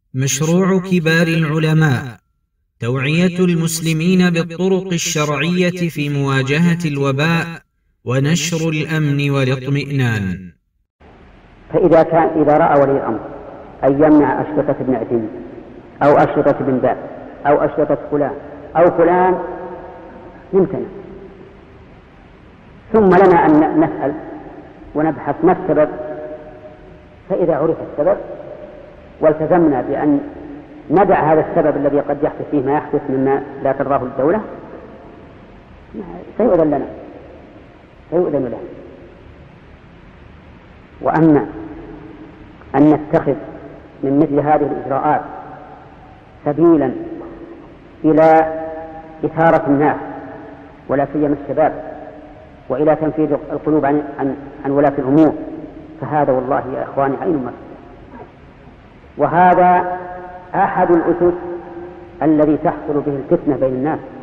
مشروع كبار العلماء توعية المسلمين بالطرق الشرعية في مواجهة الوباء ونشر الأمن والاطمئنان. إذا رأى ولي الأمر أن يمنع أشرطة ابن عثيمين أو أشرطة ابن باز أو أشرطة فلان أو فلان يمتنع، ثم لنا أن نسأل ونبحث ما السبب، فإذا عرف السبب والتزمنا بأن ندع هذا السبب الذي قد يحدث فيه ما يحدث مما لا ترضاه الدولة سيؤذن له. وأما أن نتخذ من مثل هذه الإجراءات سبيلا إلى إثارة الناس ولا سيما الشباب وإلى تنفيذ القلوب عن ولاة الأمور، فهذا والله يا إخواني عين مكتوب، وهذا أحد الأسس الذي تحصل به الفتنة بين الناس.